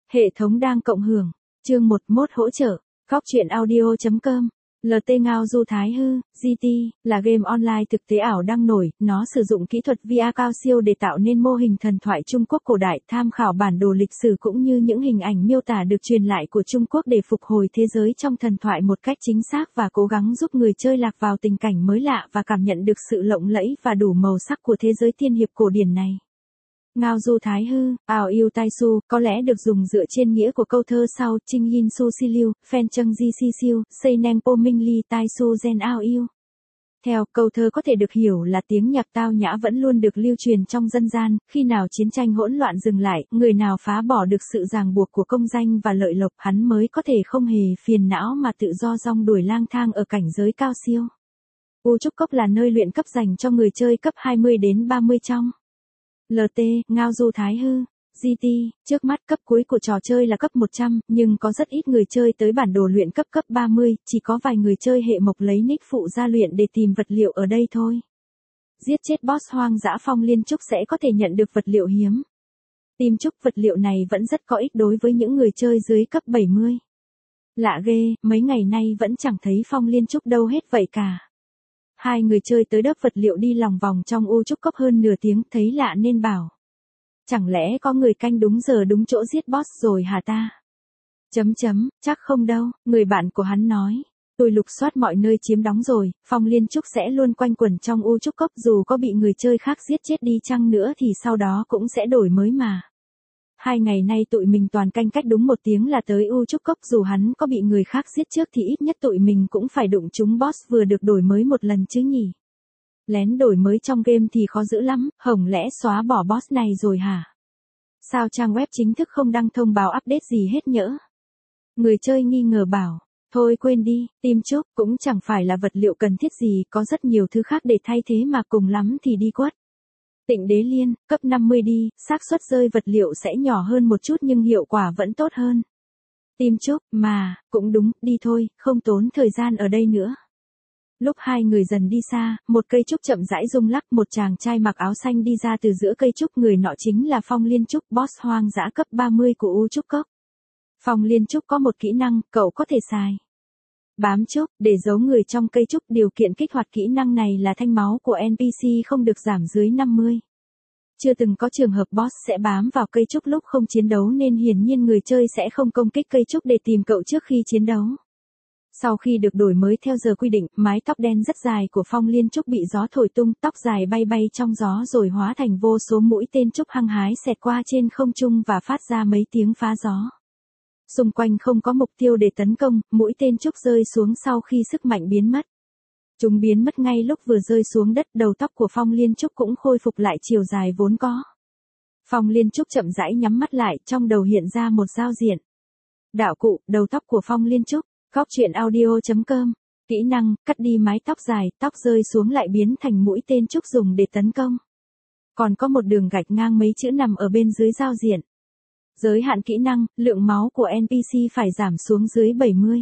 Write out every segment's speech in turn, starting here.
Hệ thống đang cộng hưởng. Chương 11 hỗ trợ. Góc truyện audio.com. LT Ngao Du Thái Hư, GT, là game online thực tế ảo đang nổi, nó sử dụng kỹ thuật VR cao siêu để tạo nên mô hình thần thoại Trung Quốc cổ đại, tham khảo bản đồ lịch sử cũng như những hình ảnh miêu tả được truyền lại của Trung Quốc để phục hồi thế giới trong thần thoại một cách chính xác và cố gắng giúp người chơi lạc vào tình cảnh mới lạ và cảm nhận được sự lộng lẫy và đủ màu sắc của thế giới tiên hiệp cổ điển này. Ngao Du Thái Hư, Ảo Yêu Tai Su, có lẽ được dùng dựa trên nghĩa của câu thơ sau, Trinh Yin Su Si Liu, Phen Trâng Di Si Siêu, Xây Neng Po Minh Ly Tai Su Gen Ao Yêu. Theo, câu thơ có thể được hiểu là tiếng nhạc tao nhã vẫn luôn được lưu truyền trong dân gian, khi nào chiến tranh hỗn loạn dừng lại, người nào phá bỏ được sự ràng buộc của công danh và lợi lộc, hắn mới có thể không hề phiền não mà tự do rong đuổi lang thang ở cảnh giới cao siêu. U Trúc Cốc là nơi luyện cấp dành cho người chơi cấp 20 đến 30 trong LT, Ngao Du Thái Hư, GT, trước mắt cấp cuối của trò chơi là cấp 100, nhưng có rất ít người chơi tới bản đồ luyện cấp 30, chỉ có vài người chơi hệ mộc lấy nick phụ ra luyện để tìm vật liệu ở đây thôi. Giết chết boss hoang dã Phong Liên Trúc sẽ có thể nhận được vật liệu hiếm. Tìm chúc vật liệu này vẫn rất có ích đối với những người chơi dưới cấp 70. Lạ ghê, mấy ngày nay vẫn chẳng thấy Phong Liên Trúc đâu hết vậy cả. Hai người chơi tới đớp vật liệu đi lòng vòng trong U Trúc Cốc hơn nửa tiếng, thấy lạ nên bảo. Chẳng lẽ có người canh đúng giờ đúng chỗ giết boss rồi hả ta? Chắc không đâu, người bạn của hắn nói. Tôi lục soát mọi nơi chiếm đóng rồi, Phong Liên Trúc sẽ luôn quanh quẩn trong U Trúc Cốc, dù có bị người chơi khác giết chết đi chăng nữa thì sau đó cũng sẽ đổi mới mà. 2 ngày nay tụi mình toàn canh cách đúng 1 tiếng là tới U Trúc Cốc, dù hắn có bị người khác giết trước thì ít nhất tụi mình cũng phải đụng trúng boss vừa được đổi mới một lần chứ nhỉ. Lén đổi mới trong game thì khó dữ lắm, hổng lẽ xóa bỏ boss này rồi hả? Sao trang web chính thức không đăng thông báo update gì hết nhỡ? Người chơi nghi ngờ bảo, thôi quên đi, Tim Trúc cũng chẳng phải là vật liệu cần thiết gì, có rất nhiều thứ khác để thay thế mà, cùng lắm thì đi quất. Tịnh Đế Liên, cấp 50 đi, xác suất rơi vật liệu sẽ nhỏ hơn một chút nhưng hiệu quả vẫn tốt hơn. Tim Trúc, mà, cũng đúng, đi thôi, không tốn thời gian ở đây nữa. Lúc hai người dần đi xa, một cây trúc chậm rãi rung lắc, một chàng trai mặc áo xanh đi ra từ giữa cây trúc, người nọ chính là Phong Liên Trúc, boss hoang dã cấp 30 của U Trúc Cốc. Phong Liên Trúc có một kỹ năng, cậu có thể xài. Bám trúc, để giấu người trong cây trúc, điều kiện kích hoạt kỹ năng này là thanh máu của NPC không được giảm dưới 50. Chưa từng có trường hợp boss sẽ bám vào cây trúc lúc không chiến đấu nên hiển nhiên người chơi sẽ không công kích cây trúc để tìm cậu trước khi chiến đấu. Sau khi được đổi mới theo giờ quy định, mái tóc đen rất dài của Phong Liên Trúc bị gió thổi tung, tóc dài bay bay trong gió rồi hóa thành vô số mũi tên trúc hăng hái xẹt qua trên không trung và phát ra mấy tiếng phá gió. Xung quanh không có mục tiêu để tấn công, mũi tên trúc rơi xuống sau khi sức mạnh biến mất. Chúng biến mất ngay lúc vừa rơi xuống đất, đầu tóc của Phong Liên Trúc cũng khôi phục lại chiều dài vốn có. Phong Liên Trúc chậm rãi nhắm mắt lại, trong đầu hiện ra một giao diện. Đạo cụ, đầu tóc của Phong Liên Trúc, góc truyện audio.com. Kỹ năng, cắt đi mái tóc dài, tóc rơi xuống lại biến thành mũi tên trúc dùng để tấn công. Còn có một đường gạch ngang mấy chữ nằm ở bên dưới giao diện. Giới hạn kỹ năng, lượng máu của NPC phải giảm xuống dưới 70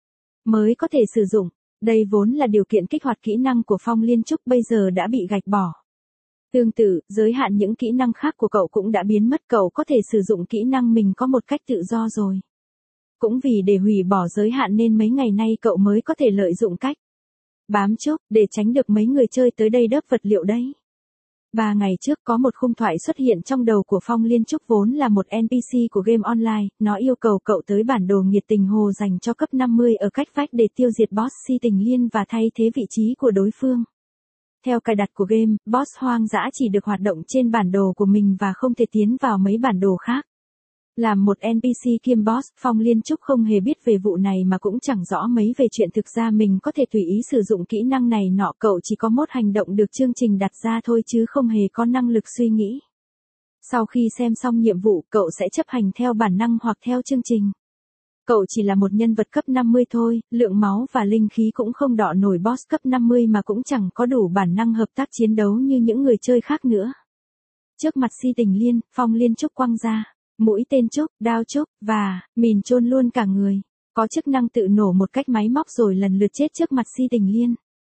mới có thể sử dụng. Đây vốn là điều kiện kích hoạt kỹ năng của Phong Liên Trúc, bây giờ đã bị gạch bỏ. Tương tự, giới hạn những kỹ năng khác của cậu cũng đã biến mất, cậu có thể sử dụng kỹ năng mình có một cách tự do rồi. Cũng vì để hủy bỏ giới hạn nên mấy ngày nay cậu mới có thể lợi dụng cách bám trúc để tránh được mấy người chơi tới đây đớp vật liệu đấy. 3 ngày trước có một khung thoại xuất hiện trong đầu của Phong Liên Trúc, vốn là một NPC của game online, nó yêu cầu cậu tới bản đồ Nhiệt Tình Hồ dành cho cấp 50 ở cách vách để tiêu diệt boss Si Tình Liên và thay thế vị trí của đối phương. Theo cài đặt của game, boss hoang dã chỉ được hoạt động trên bản đồ của mình và không thể tiến vào mấy bản đồ khác. Làm một NPC kiêm boss, Phong Liên Trúc không hề biết về vụ này mà cũng chẳng rõ mấy về chuyện thực ra mình có thể tùy ý sử dụng kỹ năng này nọ, cậu chỉ có một hành động được chương trình đặt ra thôi chứ không hề có năng lực suy nghĩ. Sau khi xem xong nhiệm vụ, cậu sẽ chấp hành theo bản năng hoặc theo chương trình. Cậu chỉ là một nhân vật cấp 50 thôi, lượng máu và linh khí cũng không đọ nổi boss cấp 50 mà cũng chẳng có đủ bản năng hợp tác chiến đấu như những người chơi khác nữa. Trước mặt Si Tình Liên, Phong Liên Trúc quăng ra mũi tên trúc, đao trúc, và mìn chôn luôn cả người. Có chức năng tự nổ một cách máy móc rồi lần lượt chết trước mặt Si Tình Liên.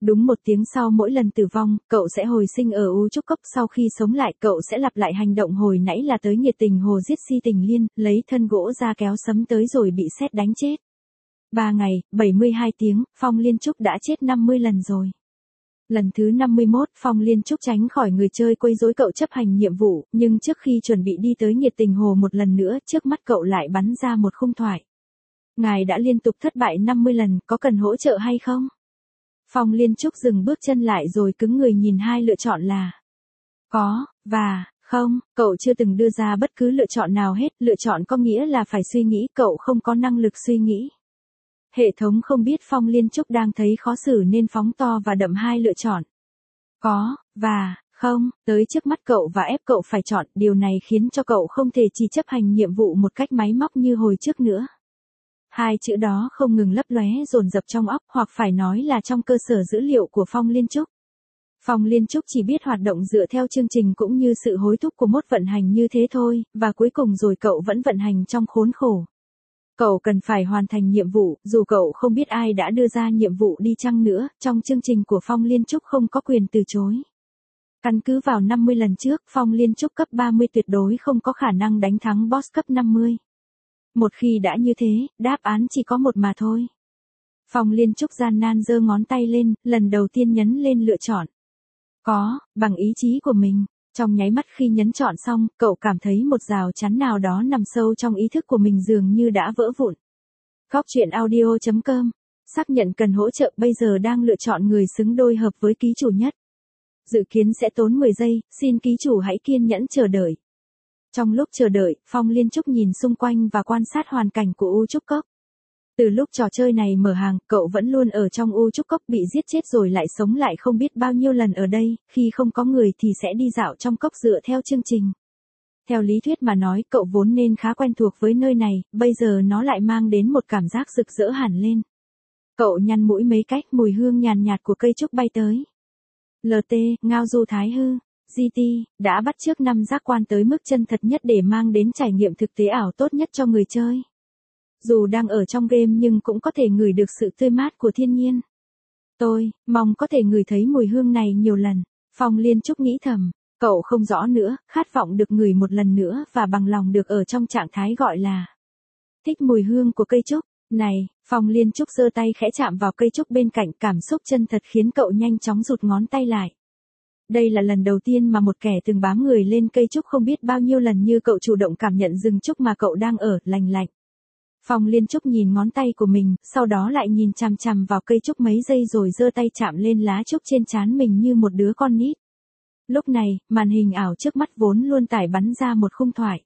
Đúng 1 tiếng sau mỗi lần tử vong, cậu sẽ hồi sinh ở U Trúc Cốc, sau khi sống lại cậu sẽ lặp lại hành động hồi nãy là tới nhiệt tình hồ giết Si Tình Liên, lấy thân gỗ ra kéo sấm tới rồi bị sét đánh chết. 3 ngày, 72 tiếng, Phong Liên Trúc đã chết 50 lần rồi. Lần thứ 51, Phong Liên Trúc tránh khỏi người chơi quấy rối cậu chấp hành nhiệm vụ, nhưng trước khi chuẩn bị đi tới nhiệt tình hồ một lần nữa, trước mắt cậu lại bắn ra một khung thoại. Ngài đã liên tục thất bại 50 lần, có cần hỗ trợ hay không? Phong Liên Trúc dừng bước chân lại rồi cứng người nhìn hai lựa chọn là có, và không, cậu chưa từng đưa ra bất cứ lựa chọn nào hết, lựa chọn có nghĩa là phải suy nghĩ, cậu không có năng lực suy nghĩ. Hệ thống không biết Phong Liên Trúc đang thấy khó xử nên phóng to và đậm hai lựa chọn. Có, và không, tới trước mắt cậu và ép cậu phải chọn, điều này khiến cho cậu không thể chỉ chấp hành nhiệm vụ một cách máy móc như hồi trước nữa. Hai chữ đó không ngừng lấp lóe dồn dập trong óc, hoặc phải nói là trong cơ sở dữ liệu của Phong Liên Trúc. Phong Liên Trúc chỉ biết hoạt động dựa theo chương trình cũng như sự hối thúc của mốt vận hành như thế thôi, và cuối cùng rồi cậu vẫn vận hành trong khốn khổ. Cậu cần phải hoàn thành nhiệm vụ, dù cậu không biết ai đã đưa ra nhiệm vụ đi chăng nữa, trong chương trình của Phong Liên Trúc không có quyền từ chối. Căn cứ vào 50 lần trước, Phong Liên Trúc cấp 30 tuyệt đối không có khả năng đánh thắng boss cấp 50. Một khi đã như thế, đáp án chỉ có một mà thôi. Phong Liên Trúc gian nan giơ ngón tay lên, lần đầu tiên nhấn lên lựa chọn. Có, bằng ý chí của mình. Trong nháy mắt khi nhấn chọn xong, cậu cảm thấy một rào chắn nào đó nằm sâu trong ý thức của mình dường như đã vỡ vụn. Goctruyện.audio.com. Xác nhận cần hỗ trợ, bây giờ đang lựa chọn người xứng đôi hợp với ký chủ nhất. Dự kiến sẽ tốn 10 giây, xin ký chủ hãy kiên nhẫn chờ đợi. Trong lúc chờ đợi, Phong Liên Trúc nhìn xung quanh và quan sát hoàn cảnh của U Trúc Cốc. Từ lúc trò chơi này mở hàng, cậu vẫn luôn ở trong U Trúc Cốc, bị giết chết rồi lại sống lại không biết bao nhiêu lần ở đây, khi không có người thì sẽ đi dạo trong cốc dựa theo chương trình. Theo lý thuyết mà nói, cậu vốn nên khá quen thuộc với nơi này, bây giờ nó lại mang đến một cảm giác rực rỡ hẳn lên. Cậu nhăn mũi mấy cách, mùi hương nhàn nhạt của cây trúc bay tới. LT, Ngao Du Thái Hư, GT, đã bắt chước 5 giác quan tới mức chân thật nhất để mang đến trải nghiệm thực tế ảo tốt nhất cho người chơi. Dù đang ở trong game nhưng cũng có thể ngửi được sự tươi mát của thiên nhiên. Tôi mong có thể ngửi thấy mùi hương này nhiều lần. Phong Liên Trúc nghĩ thầm, cậu không rõ nữa, khát vọng được ngửi một lần nữa và bằng lòng được ở trong trạng thái gọi là thích mùi hương của cây trúc. Này, Phong Liên Trúc giơ tay khẽ chạm vào cây trúc bên cạnh, cảm xúc chân thật khiến cậu nhanh chóng rụt ngón tay lại. Đây là lần đầu tiên mà một kẻ từng bám người lên cây trúc không biết bao nhiêu lần như cậu chủ động cảm nhận rừng trúc mà cậu đang ở, lành lạnh. Phong Liên Trúc nhìn ngón tay của mình, sau đó lại nhìn chằm chằm vào cây trúc mấy giây rồi giơ tay chạm lên lá trúc trên trán mình như một đứa con nít. Lúc này, màn hình ảo trước mắt vốn luôn tải bắn ra một khung thoại.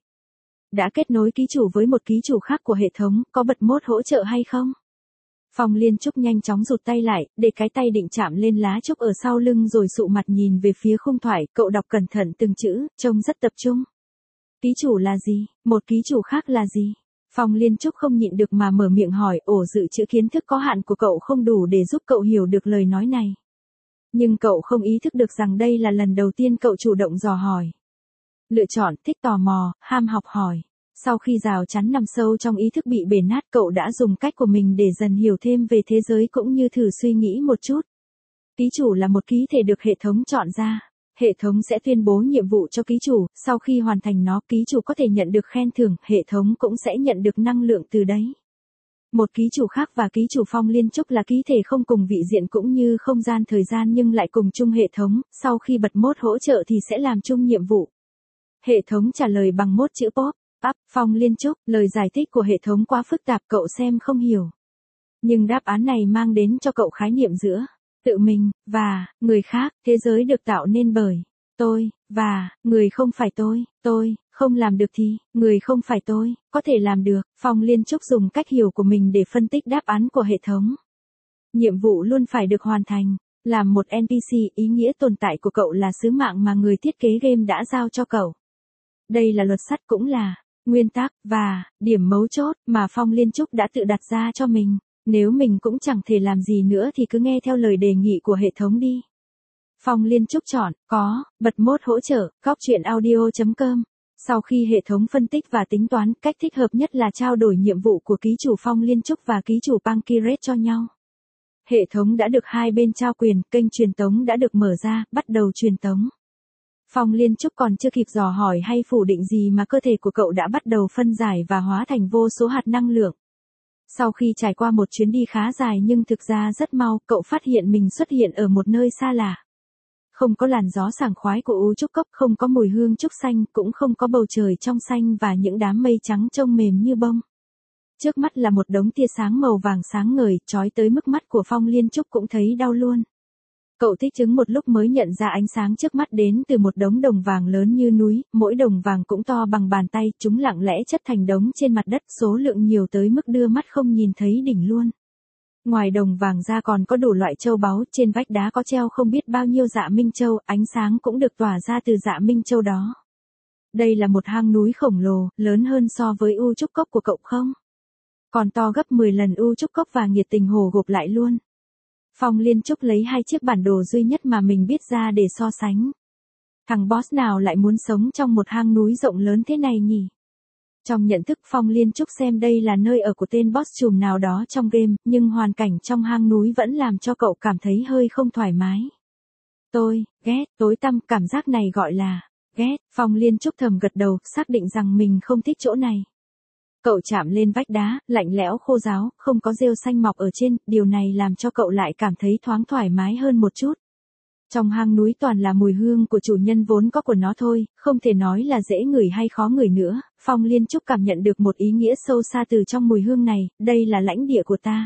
Đã kết nối ký chủ với một ký chủ khác của hệ thống, có bật mốt hỗ trợ hay không? Phong Liên Trúc nhanh chóng rụt tay lại, để cái tay định chạm lên lá trúc ở sau lưng rồi sụ mặt nhìn về phía khung thoại, cậu đọc cẩn thận từng chữ, trông rất tập trung. Ký chủ là gì? Một ký chủ khác là gì? Phong Liên Trúc không nhịn được mà mở miệng hỏi, ổ dự trữ kiến thức có hạn của cậu không đủ để giúp cậu hiểu được lời nói này. Nhưng cậu không ý thức được rằng đây là lần đầu tiên cậu chủ động dò hỏi. Lựa chọn, thích tò mò, ham học hỏi. Sau khi rào chắn nằm sâu trong ý thức bị bể nát, cậu đã dùng cách của mình để dần hiểu thêm về thế giới cũng như thử suy nghĩ một chút. Ký chủ là một ký thể được hệ thống chọn ra. Hệ thống sẽ tuyên bố nhiệm vụ cho ký chủ, sau khi hoàn thành nó, ký chủ có thể nhận được khen thưởng, hệ thống cũng sẽ nhận được năng lượng từ đấy. Một ký chủ khác và ký chủ Phong Liên Trúc là ký thể không cùng vị diện cũng như không gian thời gian nhưng lại cùng chung hệ thống, sau khi bật mốt hỗ trợ thì sẽ làm chung nhiệm vụ. Hệ thống trả lời bằng mốt chữ pop, up, Phong Liên Trúc, lời giải thích của hệ thống quá phức tạp cậu xem không hiểu. Nhưng đáp án này mang đến cho cậu khái niệm giữa tự mình, và người khác, thế giới được tạo nên bởi tôi, và người không phải tôi không làm được thì, người không phải tôi, có thể làm được. Phong Liên Trúc dùng cách hiểu của mình để phân tích đáp án của hệ thống. Nhiệm vụ luôn phải được hoàn thành. Làm một NPC, ý nghĩa tồn tại của cậu là sứ mạng mà người thiết kế game đã giao cho cậu. Đây là luật sắt cũng là nguyên tắc, và điểm mấu chốt mà Phong Liên Trúc đã tự đặt ra cho mình. Nếu mình cũng chẳng thể làm gì nữa thì cứ nghe theo lời đề nghị của hệ thống đi. Phong Liên Trúc chọn, có, bật mốt hỗ trợ, goctruyện.audio.com. Sau khi hệ thống phân tích và tính toán, cách thích hợp nhất là trao đổi nhiệm vụ của ký chủ Phong Liên Trúc và ký chủ Pankiret cho nhau. Hệ thống đã được hai bên trao quyền, kênh truyền tống đã được mở ra, bắt đầu truyền tống. Phong Liên Trúc còn chưa kịp dò hỏi hay phủ định gì mà cơ thể của cậu đã bắt đầu phân giải và hóa thành vô số hạt năng lượng. Sau khi trải qua một chuyến đi khá dài nhưng thực ra rất mau, cậu phát hiện mình xuất hiện ở một nơi xa lạ. Không có làn gió sảng khoái của u trúc cốc, không có mùi hương trúc xanh, cũng không có bầu trời trong xanh và những đám mây trắng trông mềm như bông. Trước mắt là một đống tia sáng màu vàng sáng ngời, chói tới mức mắt của Phong Liên Trúc cũng thấy đau luôn. Cậu thích ứng một lúc mới nhận ra ánh sáng trước mắt đến từ một đống đồng vàng lớn như núi, mỗi đồng vàng cũng to bằng bàn tay, chúng lặng lẽ chất thành đống trên mặt đất, số lượng nhiều tới mức đưa mắt không nhìn thấy đỉnh luôn. Ngoài đồng vàng ra còn có đủ loại châu báu, trên vách đá có treo không biết bao nhiêu dạ minh châu, ánh sáng cũng được tỏa ra từ dạ minh châu đó. Đây là một hang núi khổng lồ, lớn hơn so với u trúc cốc của cậu không? Còn to gấp 10 lần u trúc cốc và nhiệt tình hồ gộp lại luôn. Phong Liên Trúc lấy hai chiếc bản đồ duy nhất mà mình biết ra để so sánh. Thằng boss nào lại muốn sống trong một hang núi rộng lớn thế này nhỉ? Trong nhận thức Phong Liên Trúc xem đây là nơi ở của tên boss trùm nào đó trong game, nhưng hoàn cảnh trong hang núi vẫn làm cho cậu cảm thấy hơi không thoải mái. Tôi ghét tối tăm, cảm giác này gọi là ghét. Phong Liên Trúc thầm gật đầu, xác định rằng mình không thích chỗ này. Cậu chạm lên vách đá, lạnh lẽo khô ráo, không có rêu xanh mọc ở trên, điều này làm cho cậu lại cảm thấy thoáng thoải mái hơn một chút. Trong hang núi toàn là mùi hương của chủ nhân vốn có của nó thôi, không thể nói là dễ ngửi hay khó ngửi nữa. Phong Liên Trúc cảm nhận được một ý nghĩa sâu xa từ trong mùi hương này, đây là lãnh địa của ta.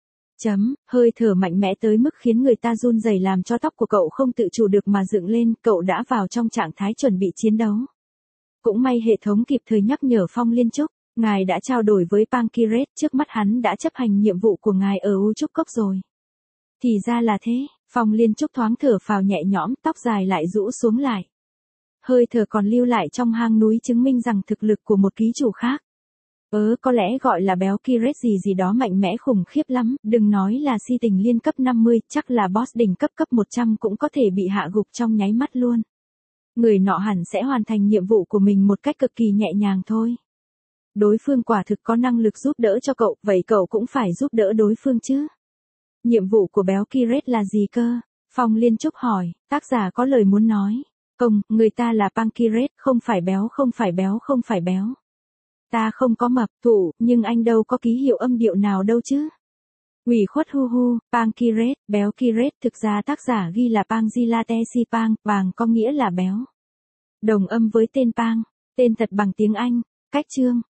Hơi thở mạnh mẽ tới mức khiến người ta run rẩy làm cho tóc của cậu không tự chủ được mà dựng lên, cậu đã vào trong trạng thái chuẩn bị chiến đấu. Cũng may hệ thống kịp thời nhắc nhở Phong Liên Trúc. Ngài đã trao đổi với Pankiret, trước mắt hắn đã chấp hành nhiệm vụ của ngài ở U Trúc Cốc rồi. Thì ra là thế, Phong Liên Trúc thoáng thở phào nhẹ nhõm, tóc dài lại rũ xuống lại. Hơi thở còn lưu lại trong hang núi chứng minh rằng thực lực của một ký chủ khác. Có lẽ gọi là béo Kiret gì đó mạnh mẽ khủng khiếp lắm, đừng nói là si tình liên cấp 50, chắc là boss đỉnh cấp 100 cũng có thể bị hạ gục trong nháy mắt luôn. Người nọ hẳn sẽ hoàn thành nhiệm vụ của mình một cách cực kỳ nhẹ nhàng thôi. Đối phương quả thực có năng lực giúp đỡ cho cậu, vậy cậu cũng phải giúp đỡ đối phương chứ. Nhiệm vụ của béo Kiret là gì cơ? Phong Liên Trúc hỏi, tác giả có lời muốn nói. Người ta là Pankiret, không phải béo, không phải béo, không phải béo. Ta không có mập, nhưng anh đâu có ký hiệu âm điệu nào đâu chứ. Ủy khuất hu, Pankiret, béo Kiret, thực ra tác giả ghi là Pangzilate si Pang, vàng có nghĩa là béo. Đồng âm với tên Pang, tên thật bằng tiếng Anh. Cách chương